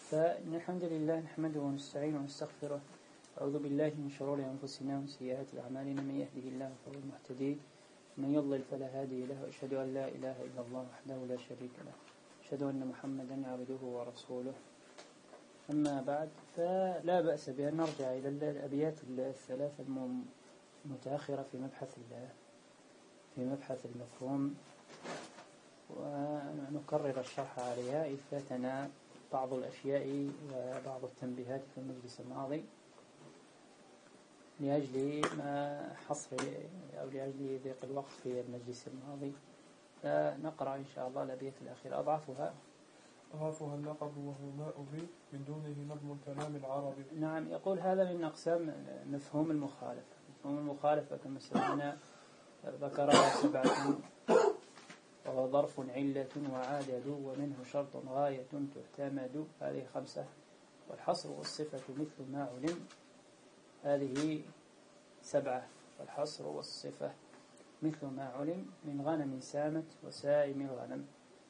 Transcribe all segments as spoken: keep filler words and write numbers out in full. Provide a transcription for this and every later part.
فإن الحمد لله نحمده ونستعينه ونستغفره. أعوذ بالله من شرور أنفسنا وسيئات أعمالنا، من يهده الله فهو المهتدي ومن يضلل فلا هادي له. أشهد أن لا إله إلا الله وحده لا شريك له، أشهد أن محمدا عبده ورسوله. أما بعد، فلا بأس بأن نرجع إلى الأبيات الثلاثة المتأخرة في مبحث في مبحث المفهوم ونكرر الشرح عليها، إذ فاتنا بعض الأشياء وبعض التنبيهات في المجلس الماضي لأجل ما حصر أو لأجل ضيق الوقت في المجلس الماضي. فنقرأ إن شاء الله الأبيات الأخيرة. أضعفها أضعفها اللقب وهو ما أبي من دونه نظم الكلام العربي. نعم، يقول هذا من أقسام مفهوم المخالفة. مفهوم المخالفة كما سمعنا ذكرها سبعة، وهو ظرف علة وعدد ومنه شرط غاية تعتمد، هذه خمسة. والحصر والصفة مثل ما علم، هذه سبعة. والحصر والصفة مثل ما علم من غنم سامت وسائم الغنم.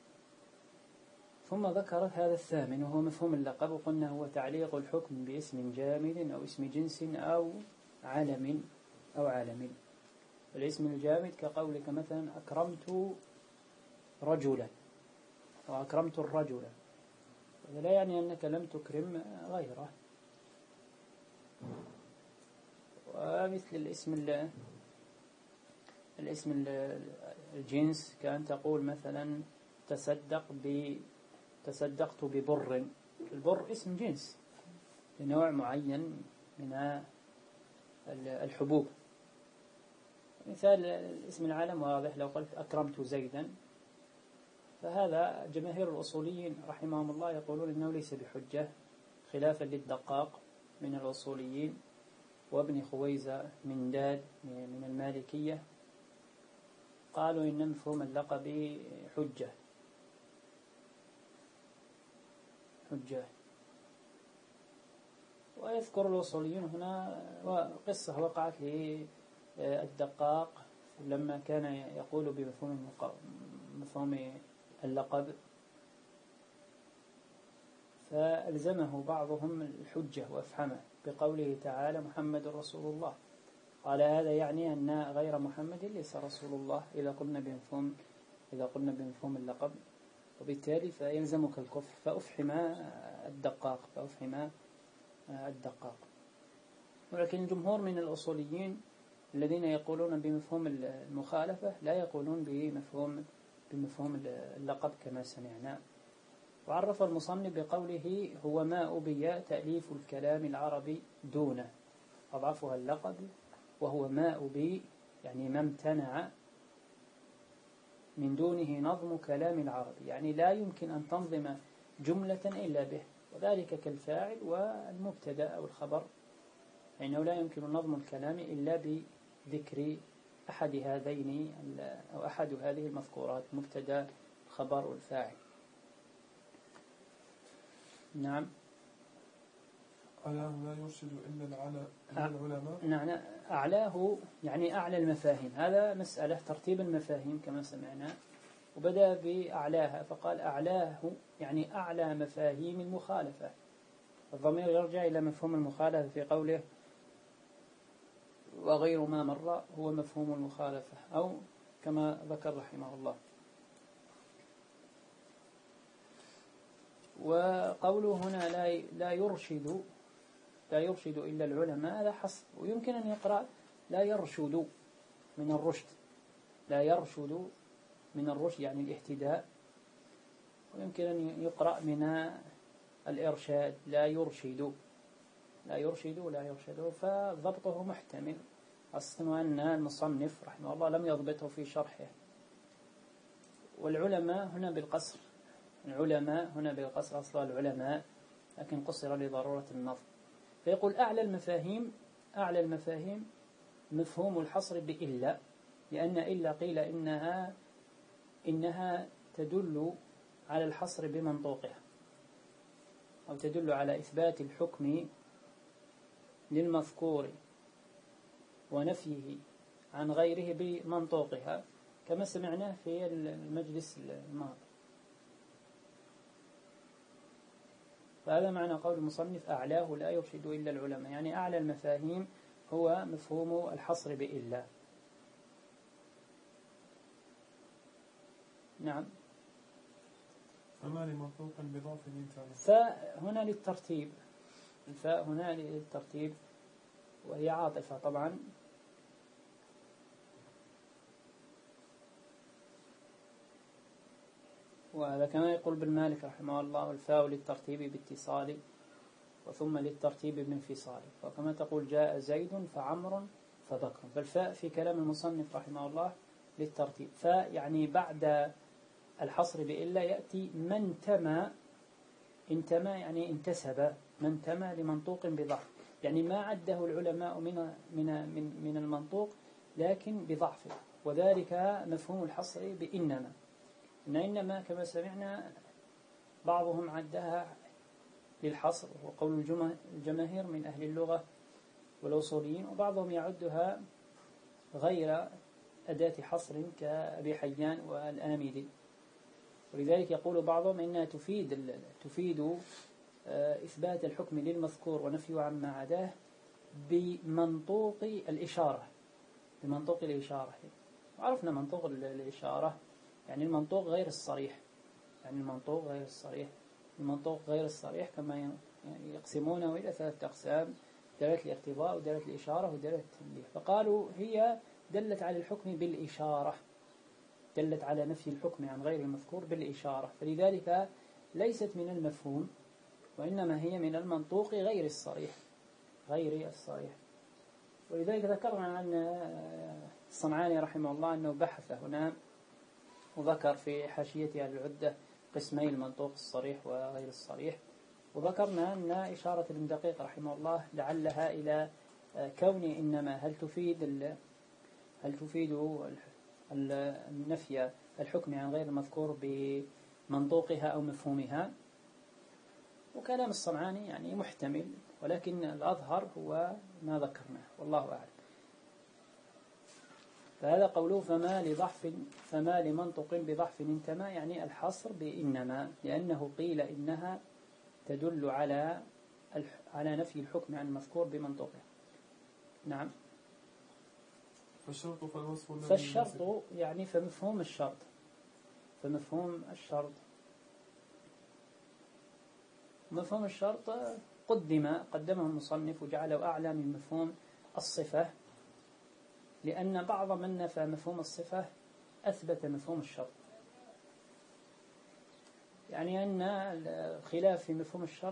ثم ذكرت هذا الثامن وهو مفهوم اللقب، وقلنا هو تعليق الحكم باسم جامد أو اسم جنس أو علم أو عالم. الاسم الجامد كقولك مثلا أكرمت رجلا أو أكرمت الرجل، هذا لا يعني أنك لم تكرم غيره. ومثل الاسم الاسم الجنس كأن تقول مثلا تصدق ب تصدقت ببر. البر اسم جنس لنوع معين من الحبوب. مثال الاسم العالم واضح، لو قلت أكرمت زيدا، فهذا جماهير الأصوليين رحمهم الله يقولون إنه ليس بحجة، خلافا للدقاق من الأصوليين وابن خويزة من داد من المالكية، قالوا إن مفهوم اللقب حجة حجة. ويذكر الأصوليون هنا قصة وقعت للدقاق لما كان يقول بمفهوم مفهوم اللقب، فألزمه بعضهم الحجة وأفحمه بقوله تعالى محمد رسول الله. قال هذا يعني أن غير محمد ليس رسول الله إذا قلنا بمفهوم إذا قلنا بمفهوم اللقب، وبالتالي فيلزمك الكفر. فأفحم الدقاق فأفحم الدقاق. ولكن الجمهور من الأصوليين الذين يقولون بمفهوم المخالفة لا يقولون بمفهوم بمفهوم اللقب كما سمعنا. وعرف المصنف بقوله هو ما أبي تأليف الكلام العربي دونه. أضعفها اللقب وهو ما أبي يعني ما امتنع من دونه نظم كلام العربي، يعني لا يمكن أن تنظم جملة إلا به، وذلك كالفاعل والمبتدأ أو الخبر، لأنه لا يمكن نظم الكلام إلا بذكر أحد هذين أو أحد هذه المذكورات، مبتدأ الخبر والفاعل. نعم. أعلاه لا يرشد إلا العلماء. نعم، أعلاه يعني أعلى المفاهيم. هذا مسألة ترتيب المفاهيم كما سمعنا، وبدأ بأعلاها فقال أعلاه يعني أعلى مفاهيم المخالفة. الضمير يرجع إلى مفهوم المخالفة في قوله وغير ما مر هو مفهوم المخالفة، أو كما ذكر رحمه الله. وقوله هنا لا لا يرشد لا يرشد إلا العلماء، هذا حصر. ويمكن أن يقرأ لا يرشد من الرشد، لا يرشد من الرشد يعني الاهتداء. ويمكن أن يقرأ من الإرشاد لا يرشد لا يرشد لا يرشد، فضبطه محتمل. أصلا أن المصنف رحمه الله لم يضبطه في شرحه. والعلماء هنا بالقصر، العلماء هنا بالقصر أصلا العلماء، لكن قصر لضرورة النظم. فيقول أعلى المفاهيم أعلى المفاهيم مفهوم الحصر بإلا، لأن إلا قيل إنها إنها تدل على الحصر بمنطوقها، أو تدل على إثبات الحكم للمذكور ونفيه عن غيره بمنطوقها، كما سمعناه في المجلس الماضي. فهذا معنى قول المصنف أعلاه لا يرشد إلا العلماء، يعني أعلى المفاهيم هو مفهوم الحصر بإلا. نعم. فما لمنطوق بضعف انتهى. فهنا للترتيب، الفاء هنا للترتيب وهي عاطفة طبعا. وهذا كما يقول بالمالك رحمه الله: والفاء للترتيب باتصال وثم للترتيب بانفصال. وكما تقول: جاء زيد فعمر فبكر. فالفاء في كلام المصنف رحمه الله للترتيب. فاء يعني بعد الحصر بإلا يأتي من تما. انتمى يعني انتسب، من تما لمنطوق بضعف، يعني ما عده العلماء من من من من المنطوق لكن بضعفه، وذلك مفهوم الحصر بإنما. إن إنما كما سمعنا بعضهم عدها للحصر، وقول الجماهير من أهل اللغة والأصوليين، وبعضهم يعدها غير أداة حصر كأبي حيان والآمدي. ولذلك يقول بعضهم إنها تفيد تفيد إثبات الحكم للمذكور ونفيه عما عداه بمنطوق الإشارة، بمنطوق الإشارة. وعرفنا منطوق الإشارة يعني المنطوق غير الصريح، يعني المنطوق غير الصريح. المنطوق غير الصريح كما يقسمونه إلى ثلاثة أقسام: دلالة الاقتضاء ودلالة الإشارة ودلالة التنبيه. فقالوا هي دلت على الحكم بالإشارة، دلت على نفي الحكم عن غير المذكور بالإشارة، فلذلك ليست من المفهوم، وإنما هي من المنطوق غير الصريح، غير الصريح. ولذلك ذكرنا أن الصنعاني رحمه الله أنه بحث هنا وذكر في حاشيته العدة قسمي المنطوق الصريح وغير الصريح. وذكرنا أن إشارة ابن دقيق رحمه الله لعلها إلى كون إنما هل تفيد هل تفيد النفي الحكم عن غير المذكور بمنطوقها أو مفهومها. وكلام الصنعاني يعني محتمل، ولكن الأظهر هو ما ذكرناه والله أعلم. فهذا قوله: فما لضعف فما لمنطق بضعف انتمى، يعني الحصر بإنما، لأنه قيل إنها تدل على على نفي الحكم عن المذكور بمنطوقه. نعم. فالشرط فالوصف الذي فالشرط يعني فمفهوم الشرط فمفهوم الشرط مفهوم الشرط قدم قدمه المصنف وجعله أعلى من مفهوم الصفة، لأن بعض من نفى مفهوم الصفة أثبت مفهوم الشرط، يعني أن الخلاف في مفهوم الشرط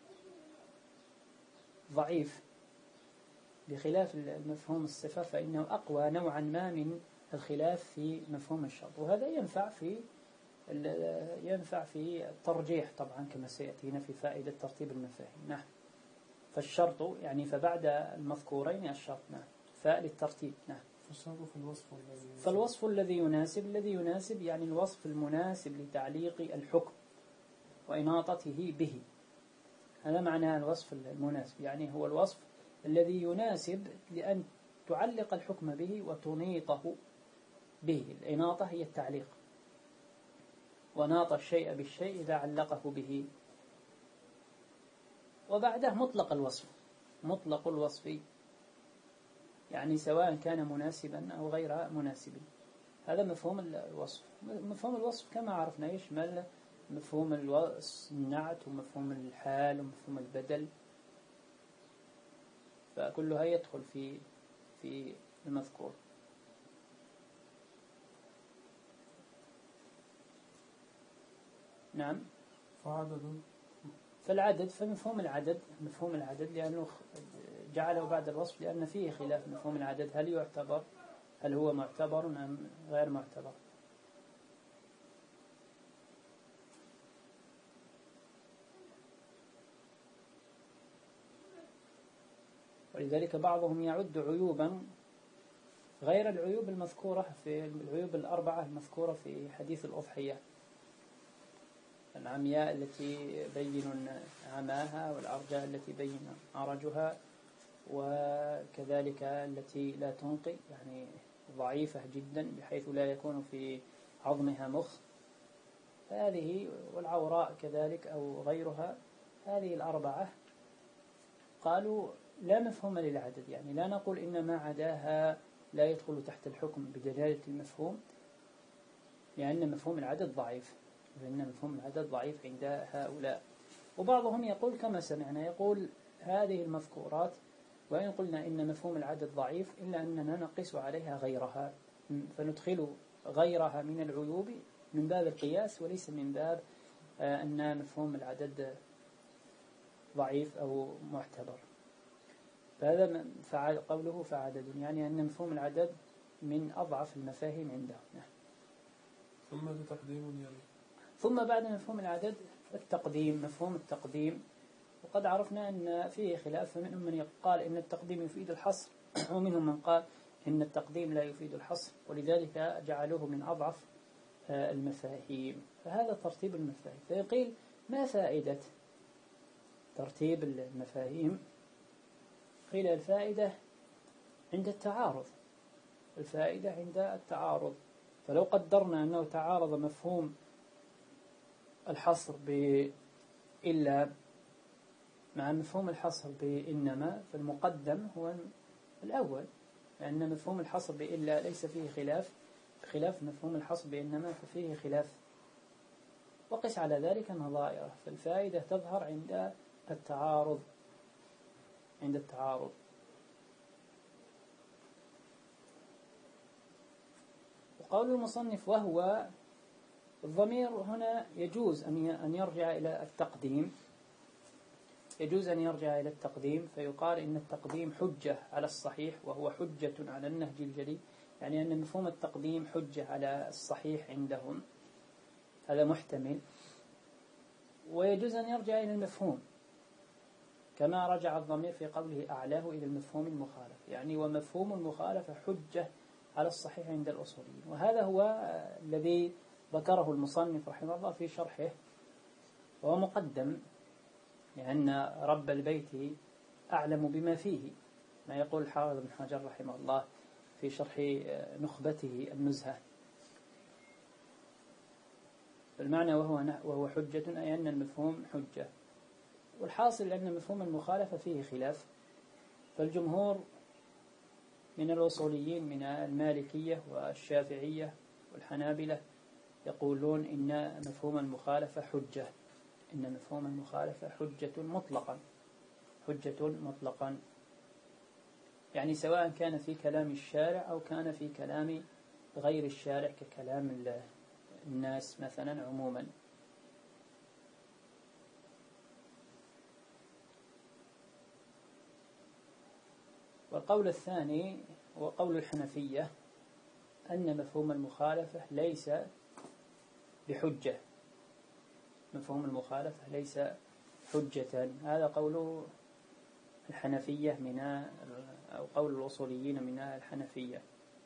ضعيف بخلاف مفهوم الصفة، فإنه أقوى نوعا ما من الخلاف في مفهوم الشرط. وهذا ينفع في ينفع في الترجيح طبعا كما سيأتينا في فائدة ترتيب المفاهيم. نعم. فالشرط يعني فبعد المذكورين الشرط. نعم. فاء للترتيب. نعم. فالشرط في الوصف الذي فالوصف الذي يناسب الذي يناسب يعني الوصف المناسب لتعليق الحكم وإناطته به. هذا معنى الوصف المناسب، يعني هو الوصف الذي يناسب لأن تعلق الحكم به وتنيطه به. الإناطة هي التعليق، وناط الشيء بالشيء إذا علقه به. وبعده مطلق الوصف، مطلق الوصف يعني سواء كان مناسبا أو غير مناسب. هذا مفهوم الوصف. مفهوم الوصف كما عرفنا يشمل مفهوم النعت ومفهوم الحال ومفهوم البدل، فكلها يدخل في في المذكور. نعم. فعدد فالعدد فمفهوم العدد مفهوم العدد لأنه جعله بعد الوصف، لأن فيه خلاف مفهوم العدد هل يعتبر هل هو معتبر أم غير معتبر. ولذلك بعضهم يعد عيوبا غير العيوب المذكورة في العيوب الأربعة المذكورة في حديث الأضحية: العمياء التي بين عماها، والعرجاء التي بين عرجها، وكذلك التي لا تنقي يعني ضعيفة جدا بحيث لا يكون في عظمها مخ، فهذه والعوراء كذلك أو غيرها. هذه الأربعة قالوا لا مفهوم للعدد، يعني لا نقول إن ما عداها لا يدخل تحت الحكم بدلالة المفهوم، لأن مفهوم العدد ضعيف، لأن مفهوم العدد ضعيف عند هؤلاء. وبعضهم يقول كما سمعنا، يقول هذه المذكورات وإن قلنا إن مفهوم العدد ضعيف إلا أننا نقيس عليها غيرها، فندخل غيرها من العيوب من باب القياس وليس من باب أن مفهوم العدد ضعيف أو معتبر. فهذا فعل قوله فعدد، يعني أن مفهوم العدد من أضعف المفاهيم عندهم. ثم تقديم يلي. ثم بعد مفهوم العدد التقديم، مفهوم التقديم، وقد عرفنا أن فيه خلاف، فمنهم من قال إن التقديم يفيد الحصر، ومنهم من قال إن التقديم لا يفيد الحصر، ولذلك جعلوه من أضعف المفاهيم. فهذا ترتيب المفاهيم. فيقيل ما فائدة ترتيب المفاهيم؟ قيل الفائدة عند التعارض، الفائدة عند التعارض. فلو قدرنا أنه تعارض مفهوم الحصر بإلا مع مفهوم الحصر بإنما، فالمقدم هو الأول، لأن مفهوم الحصر بإلا ليس فيه خلاف، خلاف مفهوم الحصر بإنما ففيه خلاف. وقس على ذلك نظائره، فالفائدة تظهر عند التعارض، عند التعارض. وقول المصنف وهو الضمير هنا يجوز أن يرجع إلى التقديم، يجوز أن يرجع إلى التقديم، فيقال إن التقديم حجة على الصحيح وهو حجة على النهج الجلي، يعني أن مفهوم التقديم حجة على الصحيح عندهم، هذا محتمل. ويجوز أن يرجع إلى المفهوم كما رجع الضمير في قوله أعلاه إلى المفهوم المخالف، يعني ومفهوم المخالفة حجة على الصحيح عند الأصوليين. وهذا هو الذي ذكره المصنف رحمه الله في شرحه، وهو مقدم، لأن رب البيت أعلم بما فيه، ما يقول الحافظ بن حجر رحمه الله في شرح نخبته النزهة. المعنى وهو وهو حجة، أي أن المفهوم حجة. والحاصل أن مفهوم المخالفة فيه خلاف، فالجمهور من الأصوليين من المالكية والشافعية والحنابلة يقولون إن مفهوم المخالفة حجة، إن مفهوم المخالفة حجة مطلقا، حجة مطلقا، يعني سواء كان في كلام الشارع أو كان في كلام غير الشارع ككلام الناس مثلا عموما. والقول الثاني هو قول الحنفية أن مفهوم المخالفة ليس بحجة، مفهوم المخالفة ليس حجة، هذا قول الحنفية من أو قول الأصوليين من الحنفية.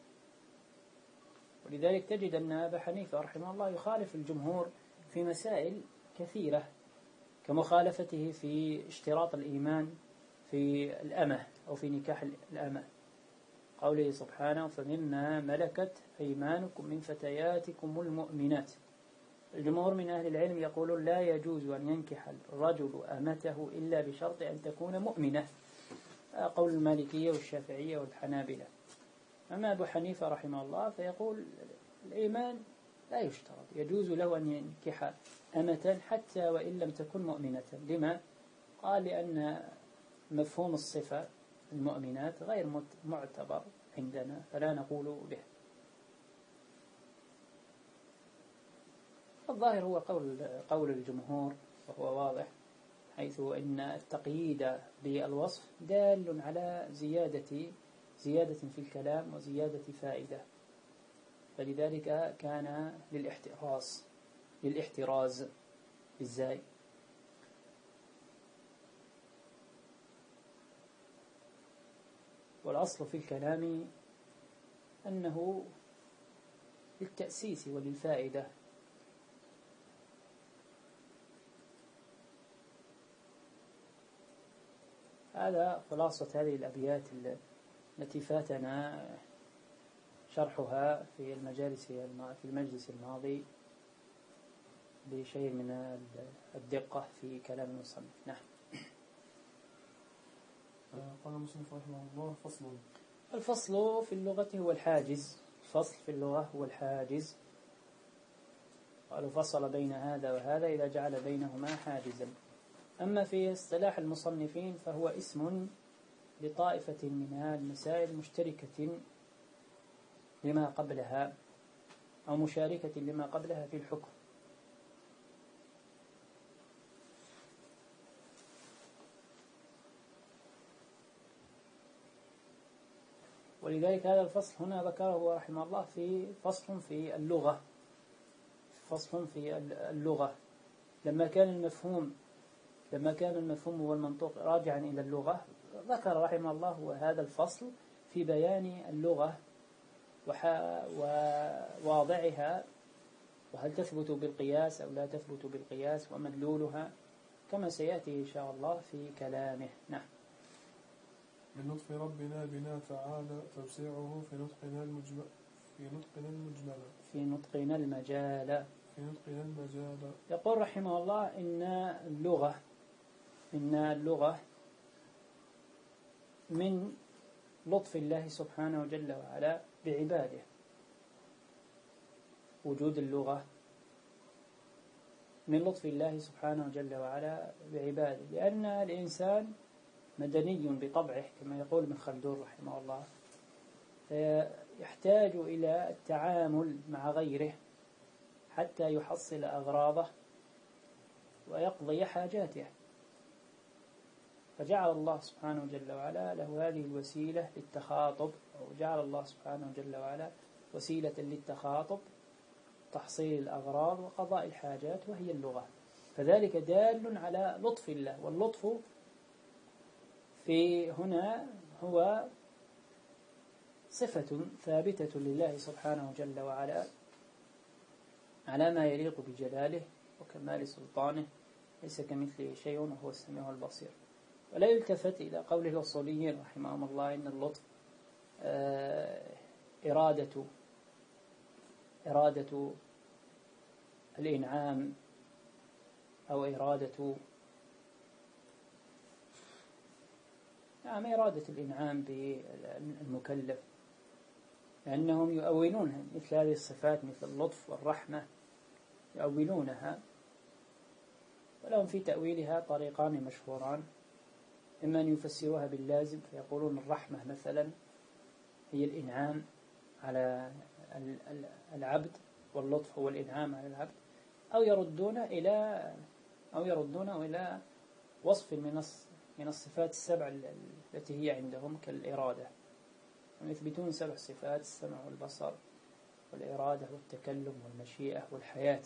ولذلك تجد أن أبا حنيفة رحمه الله يخالف الجمهور في مسائل كثيرة، كمخالفته في اشتراط الإيمان في الأمة أو في نكاح الأمة، قوله سبحانه فمما ملكت أيمانكم من فتياتكم المؤمنات. الجمهور من أهل العلم يقولون لا يجوز أن ينكح الرجل أمته إلا بشرط أن تكون مؤمنة، قول المالكية والشافعية والحنابلة. أما أبو حنيفة رحمه الله فيقول الإيمان لا يشترط، يجوز له أن ينكح أمة حتى وإن لم تكن مؤمنة. لما؟ قال لأن مفهوم الصفة المؤمنات غير معتبر عندنا فلا نقول به. الظاهر هو قول قول الجمهور، وهو واضح، حيث أن التقييد بالوصف دال على زيادة زيادة في الكلام وزيادة فائدة، فلذلك كان للاحتراز للاحتراز بالزاي. والأصل في الكلام أنه للتأسيس وللفائدة. هذا خلاصة هذه الأبيات التي فاتنا شرحها في المجالس في المجلس الماضي. بشيء من الدقة في كلام المصنف. نعم. قال المصنف رحمه الله: فصل. الفصل في اللغة هو الحاجز. الفصل في اللغة هو الحاجز. قالوا فصل بين هذا وهذا إذا جعل بينهما حاجزا. أما في اصطلاح المصنفين فهو اسم لطائفة من المسائل مشتركة لما قبلها أو مشاركة لما قبلها في الحكم. ولذلك هذا الفصل هنا ذكره رحمه الله في فصل في اللغة فصل في اللغة لما كان المفهوم لما كان المفهوم والمنطوق راجعا إلى اللغة، ذكر رحمه الله هذا الفصل في بيان اللغة وواضعها، وهل تثبت بالقياس أو لا تثبت بالقياس، ومدلولها، كما سيأتي إن شاء الله في كلامه. نعم. من لطف ربنا بنا تعالى توسيعه في نطقنا المجمل في نطقنا المجمل في نطقنا المجال في نطقنا المجال يقول رحمه الله إن اللغة إن اللغة من لطف الله سبحانه جل وعلا بعباده. وجود اللغة من لطف الله سبحانه جل وعلا بعباده، لأن الإنسان مدني بطبعه كما يقول ابن خلدون رحمه الله، يحتاج إلى التعامل مع غيره حتى يحصل أغراضه ويقضي حاجاته، فجعل الله سبحانه جل وعلا له هذه الوسيلة للتخاطب، أو جعل الله سبحانه جل وعلا وسيلة للتخاطب، تحصيل الأغراض وقضاء الحاجات، وهي اللغة. فذلك دال على لطف الله. واللطف في هنا هو صفة ثابتة لله سبحانه جل وعلا على ما يليق بجلاله وكمال سلطانه، ليس كمثله شيء وهو السميع البصير. ولا يلتفت إلى قوله الأصوليين رحمهم الله إن اللطف إرادة إرادة الإنعام أو إرادة نعم إرادة الإنعام بالمكلف، لأنهم يؤولون مثل هذه الصفات مثل اللطف والرحمة، يؤولونها، ولهم في تأويلها طريقان مشهوران: إما أن يفسروها باللازم فيقولون الرحمة مثلا هي الإنعام على العبد، واللطف هو الإنعام على العبد، أو يردون إلى أو يردون إلى وصف من من الصفات السبع التي هي عندهم كالإرادة، ويثبتون سبع صفات: السمع والبصر والإرادة والتكلم والمشيئة والحياة،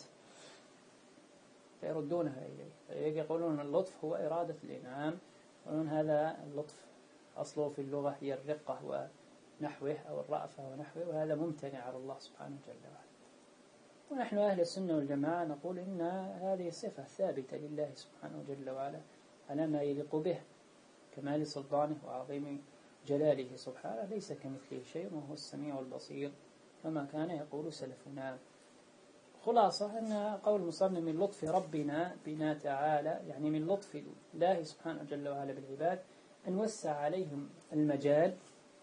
فيردونها إليه. يقولون اللطف هو إرادة الإنعام، يقولون هذا اللطف أصله في اللغة هي الرقة ونحوه أو الرأفة ونحوه، وهذا ممتنع على الله سبحانه وتعالى. ونحن أهل السنة والجماعة نقول إن هذه صفة ثابتة لله سبحانه وجل وعلا على ما يليق به كمال سلطانه وعظيم جلاله سبحانه، ليس كمثله شيء وهو السميع البصير كما كان يقول سلفنا. خلاصة أن قول المصنف من لطف ربنا بنا تعالى، يعني من لطف الله سبحانه جل وعلا بالعباد أن وسع عليهم المجال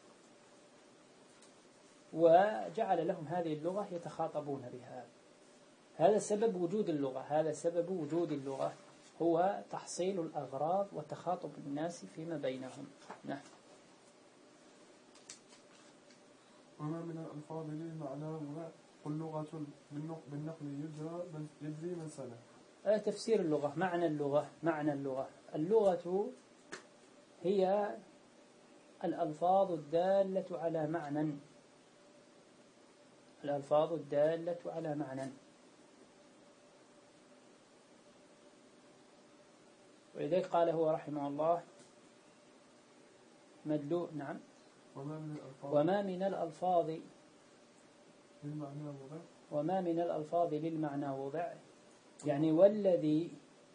وجعل لهم هذه اللغة يتخاطبون بها. هذا سبب وجود اللغة، هذا سبب وجود اللغة هو تحصيل الأغراض وتخاطب الناس فيما بينهم. نعم. وما من الألفاظ للمعنى قل لغة بالنقل يجرى يجري من سنة. هذا تفسير اللغة. معنى اللغة معنى اللغة اللغة هي الألفاظ الدالة على معنى الألفاظ الدالة على معنى ولذلك قال هو رحمه الله مدلو نعم وما من الألفاظ وما من الألفاظ للمعنى وضع وما من الألفاظ للمعنى وضع، يعني والذي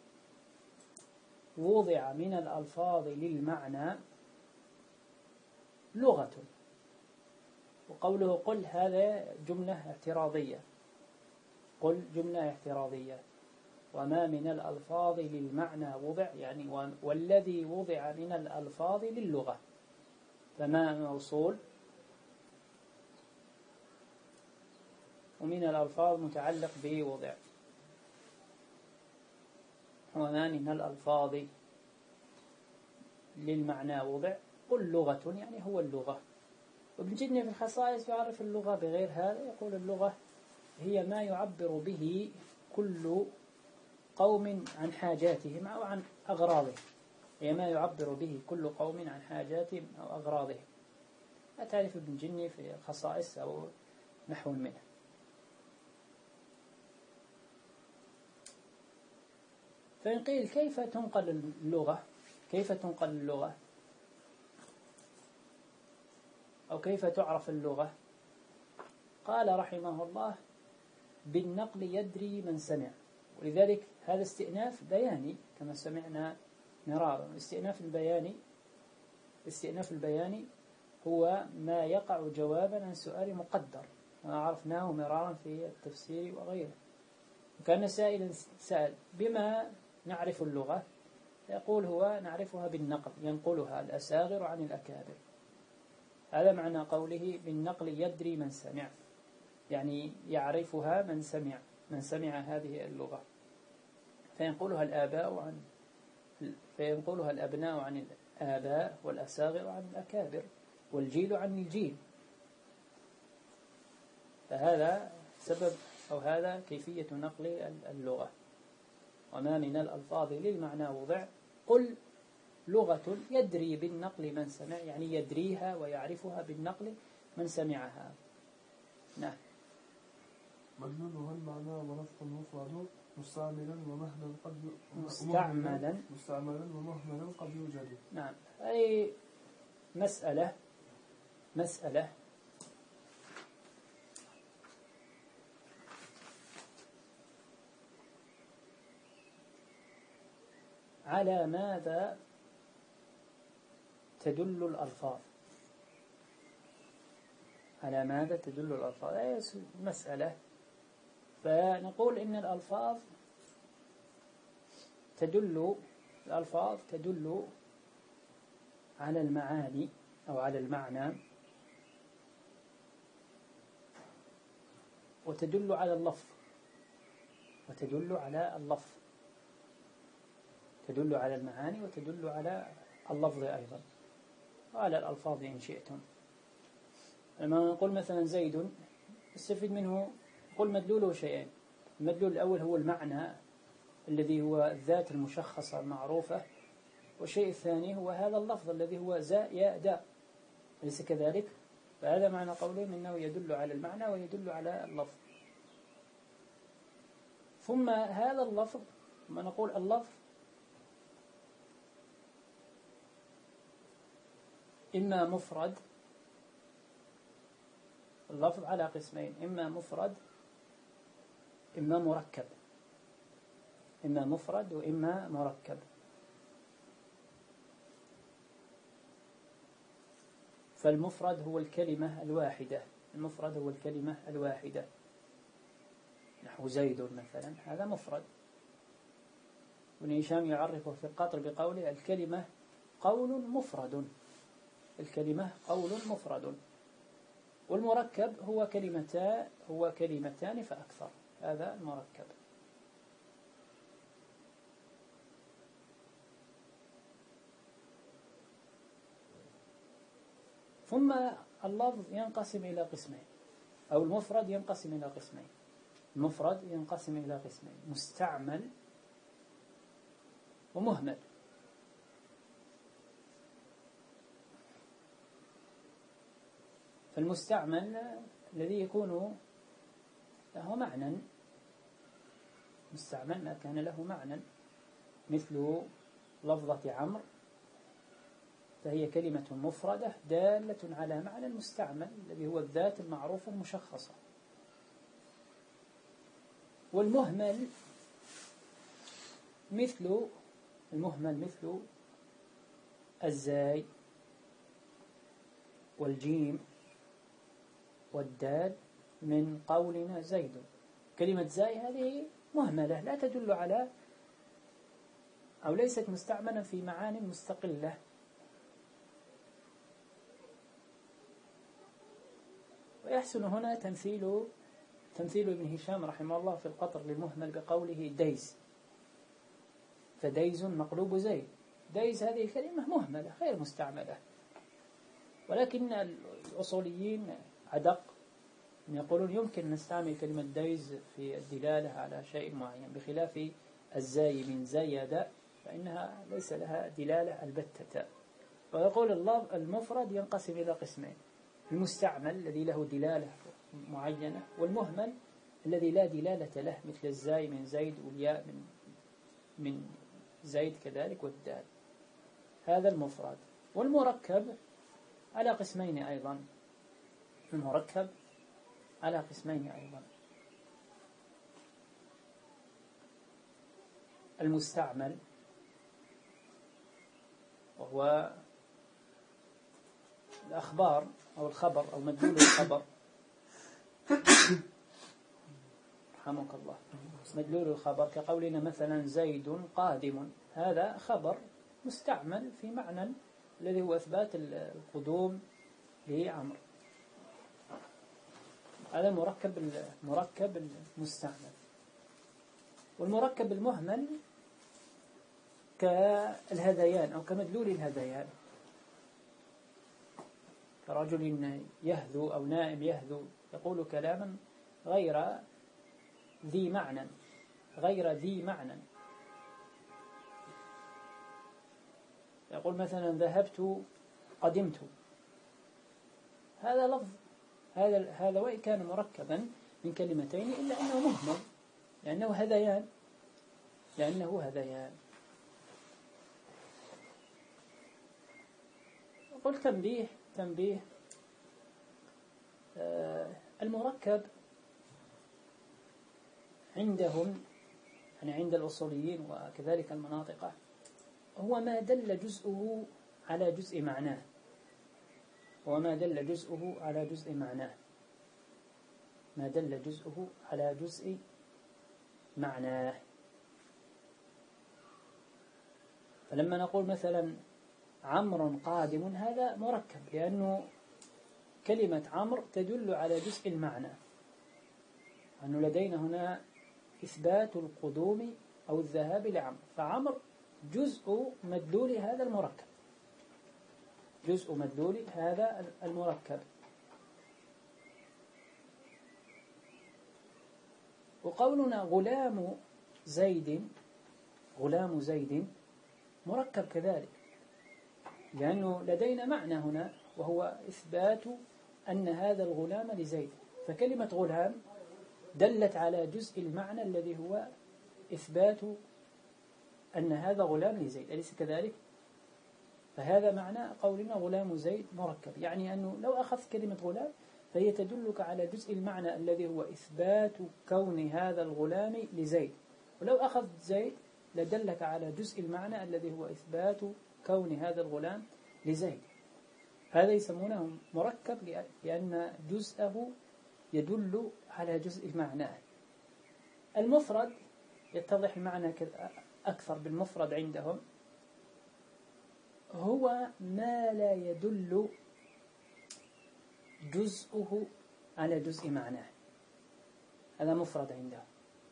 وضع من الألفاظ للمعنى لغة. وقوله قل هذا جملة اعتراضية، قل جملة اعتراضية، وما من الألفاظ للمعنى وضع، يعني والذي وضع من الألفاظ للغة، فما موصول ومن الألفاظ متعلق به وضع. وما من الألفاظ للمعنى وضع قل لغة، يعني هو اللغة. وابن جني في الخصائص يعرف اللغة بغير هذا، يقول اللغة هي ما يعبر به كل قوم عن حاجاتهم أو عن أغراضهم، هي ما يعبر به كل قوم عن حاجاتهم أو أغراضهم. لا تعرف ابن جني في الخصائص أو نحو منه. فإن قيل كيف تنقل اللغة، كيف تنقل اللغة أو كيف تعرف اللغة؟ قال رحمه الله بالنقل يدري من سمع. ولذلك هذا استئناف بياني كما سمعنا مرارا. الاستئناف البياني الاستئناف البياني هو ما يقع جوابا عن سؤال مقدر، وعرفناه مرارا في التفسير وغيره. وكان سائلا سأل بما نعرف اللغة، يقول هو نعرفها بالنقل، ينقلها الأساغر عن الأكابر. هذا معنى قوله بالنقل يدري من سمع، يعني يعرفها من سمع من سمع هذه اللغة. فينقلها الآباء عن فينقلها الأبناء عن الآباء، والأساغر عن الأكابر، والجيل عن الجيل. فهذا سبب أو هذا كيفية نقل اللغة. وما من الألفاظ للمعنى وضع قل لغة يدري بالنقل من سمع، يعني يدريها ويعرفها بالنقل من سمعها. نعم. مدلولها المعنى ولفظ المفرد مستعملا ومهلا قد مستعملا مستعملا ومهملا قد يوجد. نعم. أي مسألة مسألة على ماذا تدل الألفاظ، على ماذا تدل الألفاظ أي مسألة. فنقول إن الألفاظ تدل الألفاظ تدل على المعاني أو على المعنى، وتدل على اللفظ وتدل على اللفظ تدل على المعاني وتدل على اللفظ أيضا، وعلى الألفاظ إن شئتم. لما نقول مثلا زيد نستفيد منه، نقول مدلوله شيئين. المدلول الأول هو المعنى الذي هو الذات المشخصة المعروفة، والشيء الثاني هو هذا اللفظ الذي هو زاء ياء داء، أليس كذلك؟ فهذا معنى قولهم إنه يدل على المعنى ويدل على اللفظ. ثم هذا اللفظ، ما نقول اللفظ إما مفرد، اللفظ على قسمين، إما مفرد إما مركب، إما مفرد وإما مركب. فالمفرد هو الكلمة الواحدة، المفرد هو الكلمة الواحدة، نحو زيد مثلا، هذا مفرد. ابن هشام يعرفه في القطر بقوله الكلمة قول مفرد، الكلمة قول مفرد. والمركب هو كلمتان هو كلمتان فأكثر، هذا المركب. ثم اللفظ ينقسم إلى قسمين، أو المفرد ينقسم إلى قسمين. المفرد ينقسم إلى قسمين: مستعمل ومهمل. فالمستعمل الذي يكون له معنى، مستعمل ما كان له معنى، مثل لفظة عمرو، فهي كلمة مفردة دالة على معنى المستعمل الذي هو الذات المعروفة المشخصة. والمهمل مثل المهمل مثل الزاي والجيم والدال من قولنا زيد. كلمة زاي هذه مهملة لا تدل على أو ليست مستعملة في معان مستقلة. ويحسن هنا تمثيل تمثيل ابن هشام رحمه الله في القطر للمهمل بقوله ديز، فديز مقلوب زيد. ديز هذه كلمة مهملة غير مستعملة، ولكن الأصوليين أدق يقولون يمكن نستعمل كلمة ديز في الدلالة على شيء معين، بخلاف الزاي من زيد فإنها ليس لها دلالة البتة. ويقول الله المفرد ينقسم إلى قسمين: المستعمل الذي له دلالة معينة، والمهمل الذي لا دلالة له مثل الزاي من زيد والياء من من زيد كذلك والدال. هذا المفرد. والمركب على قسمين أيضا، المركب على قسمين أيضا: المستعمل وهو الأخبار أو الخبر أو مدلول الخبر رحمك الله، مدلول الخبر كقولنا مثلا زيد قادم، هذا خبر مستعمل في معنى الذي هو إثبات القدوم لعمر، هذا مركب المركب المستعمل. والمركب المهمل كالهذيان أو كمدلول الهذيان، كرجل يهذو أو نائم يهذو يقول كلاما غير ذي معنى غير ذي معنى يقول مثلا ذهبت قدمت، هذا لفظ هذا هذا وإن كان مركبا من كلمتين إلا أنه مهمل لأنه هذيان لأنه هذيان. قلت تنبيه تنبيه آه المركب عندهم يعني عند الأصوليين وكذلك المناطق هو ما دل جزءه على جزء معناه هو ما دل جزءه على جزء معناه ما دل جزءه على جزء معناه. فلما نقول مثلا عمرو قادم، هذا مركب لأنه كلمة عمرو تدل على جزء المعنى، أنه لدينا هنا إثبات القدوم أو الذهاب لعمرو، فعمرو جزء مدلول هذا المركب جزء مدلول هذا المركب. وقولنا غلام زيد غلام زيد مركب كذلك، لأنه لدينا معنى هنا وهو إثبات أن هذا الغلام لزيد، فكلمة غلام دلت على جزء المعنى الذي هو إثبات أن هذا غلام لزيد، أليس كذلك؟ فهذا معنى قولنا غلام زيد مركب، يعني أنه لو أخذت كلمة غلام فهي تدلك على جزء المعنى الذي هو إثبات كون هذا الغلام لزيد، ولو أخذت زيد لدلك على جزء المعنى الذي هو إثبات كون هذا الغلام لزيد. هذا يسمونه مركب لأن جزءه يدل على جزء معناه. المفرد يتضح المعنى أكثر بالمفرد عندهم، هو ما لا يدل جزءه على جزء معناه، هذا مفرد عندهم.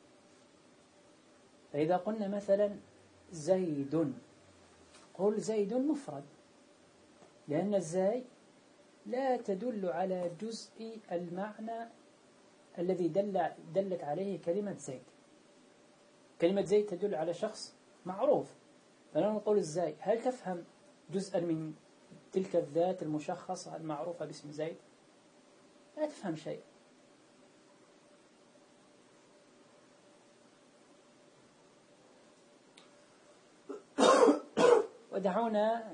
فإذا قلنا مثلا زيد، قل زيد مفرد، لأن الزاي لا تدل على جزء المعنى الذي دل دلت عليه كلمة زيد. كلمة زيد تدل على شخص معروف، فلما نقول الزاي هل تفهم جزءا من تلك الذات المشخصة المعروفة باسم زيد؟ لا تفهم شيء. ودعونا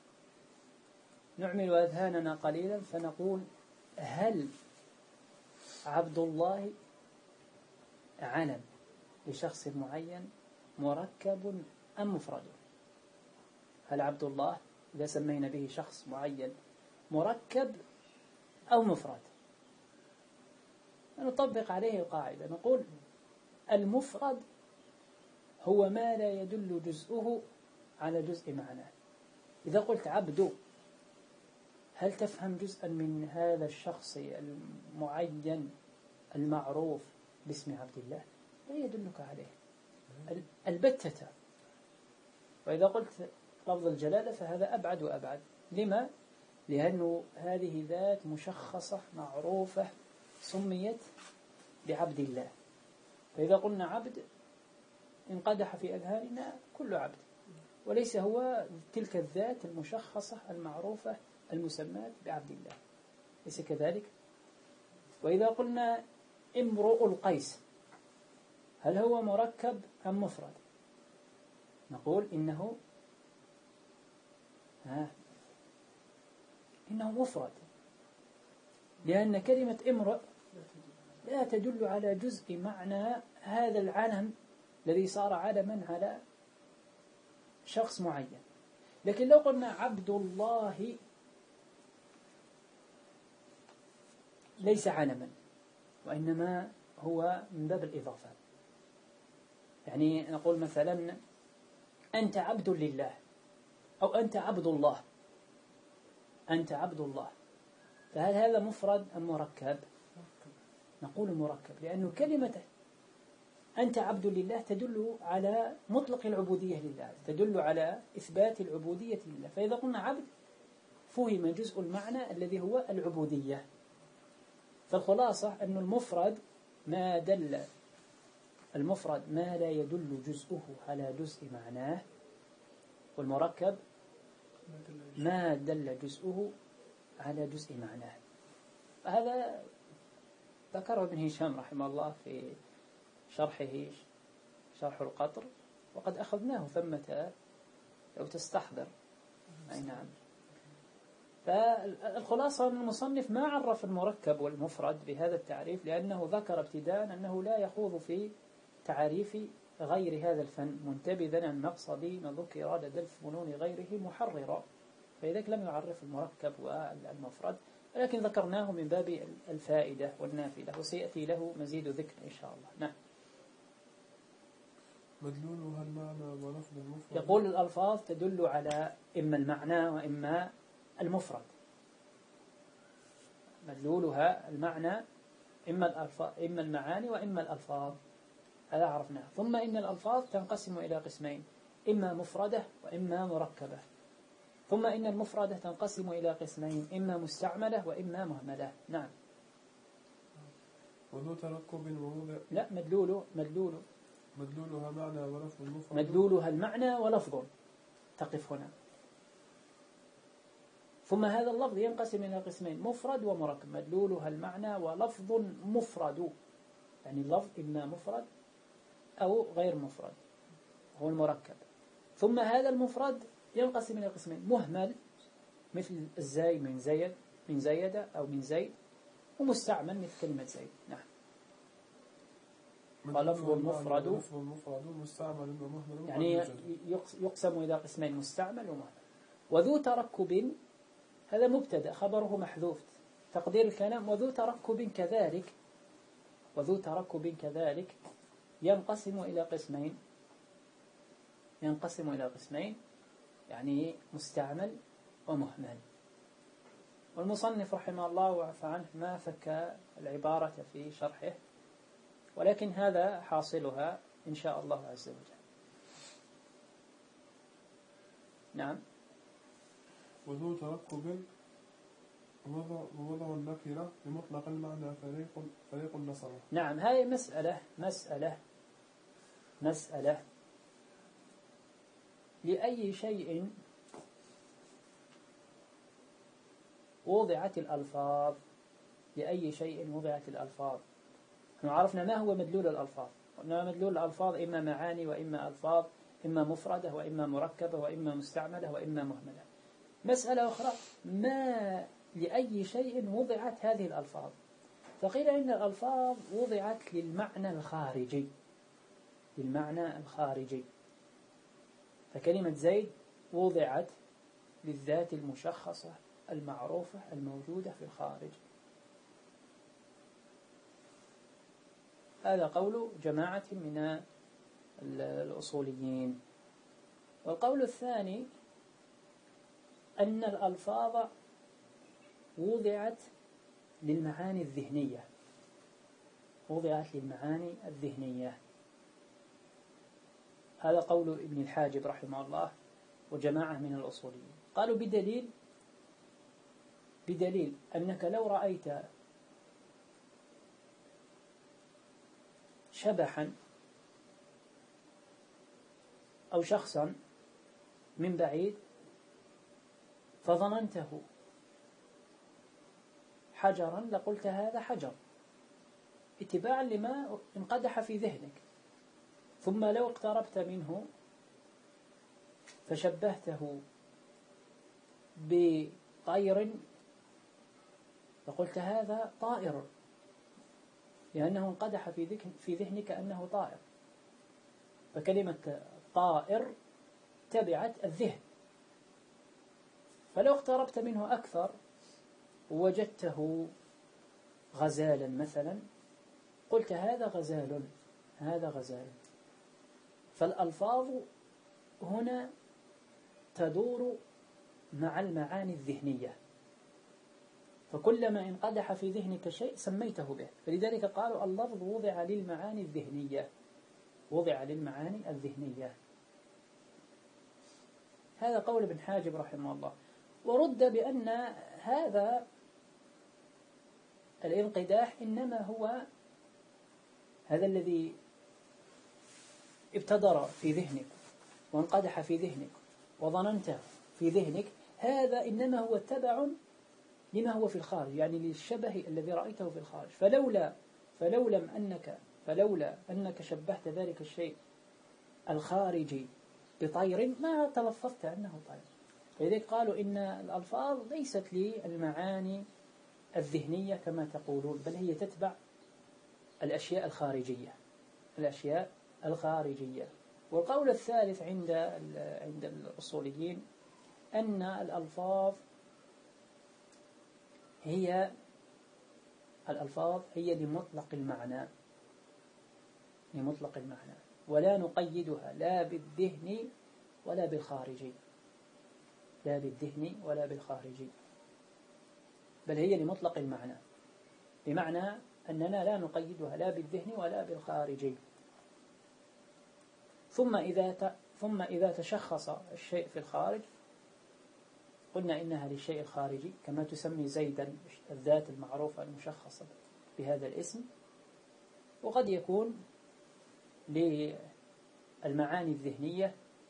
نعمل أذهاننا قليلا فنقول: هل عبد الله علم لشخص معين مركب أم مفرد؟ هل عبد الله إذا سمينا به شخص معين مركب أو مفرد؟ نطبق عليه القاعدة، نقول المفرد هو ما لا يدل جزءه على جزء معناه. إذا قلت عبد، هل تفهم جزءا من هذا الشخص المعين المعروف باسم عبد الله؟ لا يدلك عليه البتة. وإذا قلت لفظ الجلالة فهذا أبعد وأبعد. لما؟ لأنه هذه ذات مشخصة معروفة سميت بعبد الله. فإذا قلنا عبد انقدح في أذهاننا كل عبد، وليس هو تلك الذات المشخصة المعروفة المسماة بعبد الله، ليس كذلك. وإذا قلنا امرؤ القيس، هل هو مركب أم مفرد؟ نقول إنه ها إنه مفرد، لأن كلمة امرؤ لا تدل على جزء معنى هذا العلم الذي صار علما على شخص معين. لكن لو قلنا عبد الله ليس علما، وإنما هو من باب الإضافة. يعني نقول مثلا أنت عبد لله، أو أنت عبد الله، أنت عبد الله، فهل هذا مفرد أم مركب؟ نقول مركب، لأنه كلمة أنت عبد لله تدل على مطلق العبودية لله، تدل على إثبات العبودية لله. فإذا قلنا عبد فهم جزء المعنى الذي هو العبودية. فالخلاصة أن المفرد ما دل المفرد ما لا يدل جزءه على جزء معناه، والمركب ما دل جزءه على جزء معناه. هذا ذكره ابن هشام رحمه الله في شرحه شرح القطر، وقد أخذناه ثمة لو تستحضر. أي نعم. فالخلاصة أن المصنف ما عرف المركب والمفرد بهذا التعريف، لأنه ذكر ابتداء أنه لا يخوض في تعريف غير هذا الفن، منتبذا عن مقصد ما ذكر لدى الفنون غيره محررا، فلذلك لم يعرف المركب والمفرد، ولكن ذكرناه من باب الفائدة والنافلة، وسيأتي له مزيد ذكر إن شاء الله. نعم. مدلولها المعنى ولفظ المفرد. يقول الألفاظ تدل على إما المعنى وإما المفرد. مدلولها المعنى إما الألفاظ إما المعاني وإما الألفاظ، هذا عرفناه. ثم إن الألفاظ تنقسم إلى قسمين، إما مفردة وإما مركبة. ثم إن المفردة تنقسم إلى قسمين، إما مستعملة وإما مهملة. نعم. وذو تركب ووضع. لا، مدلول مدلول مدلولها معنى ولفظ المفرد. مدلولها المعنى ولفظ. تقف هنا. ثم هذا اللفظ ينقسم إلى قسمين، مفرد ومركب. مدلولها المعنى ولفظ مفرد، يعني اللفظ إما مفرد أو غير مفرد، هو المركب. ثم هذا المفرد ينقسم إلى قسمين، مهمل مثل الزاي من زيد من زيد أو من زيد، ومستعمل مثل كلمة زيد. نعم. ولفظ المفرد مستعمل ومهمل، يعني يقسم إلى قسمين، مستعمل ومهمل. وذو تركب هذا مبتدأ خبره محذوف، تقدير الكلام وذو تركب كذلك. وذو تركب كذلك ينقسم إلى قسمين ينقسم إلى قسمين يعني مستعمل ومهمل. والمصنف رحمه الله وعفى عنه ما فك العبارة في شرحه، ولكن هذا حاصلها إن شاء الله عز وجل. نعم. وذو تركب ووضع النكرة بمطلق المعنى فريق فريق نصره. نعم. هذه مسألة مسألة مسألة لأي شيء وضعت الألفاظ لأي شيء وضعت الألفاظ نحن عرفنا ما هو مدلول الألفاظ. قلنا مدلول الألفاظ إما معاني وإما ألفاظ، إما مفردة وإما مركبة وإما مستعملة وإما مهملة. مسألة أخرى، ما لأي شيء وضعت هذه الألفاظ؟ فقيل إن الألفاظ وضعت للمعنى الخارجي للمعنى الخارجي فكلمة زيد وضعت للذات المشخصة المعروفة الموجودة في الخارج. هذا قول جماعة من الأصوليين. والقول الثاني أن الألفاظ وضعت للمعاني الذهنية، وضعت للمعاني الذهنية. هذا قول ابن الحاجب رحمه الله وجماعة من الأصوليين. قالوا بدليل بدليل أنك لو رأيت شبحا أو شخصا من بعيد فظننته حجرا لقلت هذا حجر اتباعا لما انقدح في ذهنك. ثم لو اقتربت منه فشبهته بطير فقلت هذا طائر لأنه انقدح في ذهنك أنه طائر. فكلمة طائر تبعت الذهن. فلو اقتربت منه أكثر وجدته غزالا مثلا قلت هذا غزال، هذا غزال. فالألفاظ هنا تدور مع المعاني الذهنية، فكلما انقدح في ذهنك شيء سميته به. فلذلك قالوا اللفظ وضع للمعاني الذهنية، وضع للمعاني الذهنية. هذا قول ابن حاجب رحمه الله. ورد بأن هذا الانقداح إنما هو هذا الذي ابتدر في ذهنك وانقدح في ذهنك وظننته في ذهنك، هذا إنما هو تبع لما هو في الخارج، يعني للشبه الذي رأيته في الخارج. فلولا فلولم أنك فلولا أنك شبهت ذلك الشيء الخارجي بطير ما تلفظت أنه طير. فلذلك قالوا إن الألفاظ ليست للمعاني الذهنية كما تقولون، بل هي تتبع الأشياء الخارجية، الأشياء الخارجية. والقول الثالث عند عند الأصوليين أن الألفاظ هي الألفاظ هي لمطلق المعنى، لمطلق المعنى، ولا نقيدها لا بالذهن ولا بالخارجي، لا بالذهن ولا بالخارجي، بل هي لمطلق المعنى، بمعنى أننا لا نقيدها لا بالذهن ولا بالخارجي. ثم إذا ثم إذا تشخص الشيء في الخارج قلنا إنها للشيء الخارجي، كما تسمي زيدا الذات المعروفة المشخصة بهذا الاسم. وقد يكون للمعاني الذهنية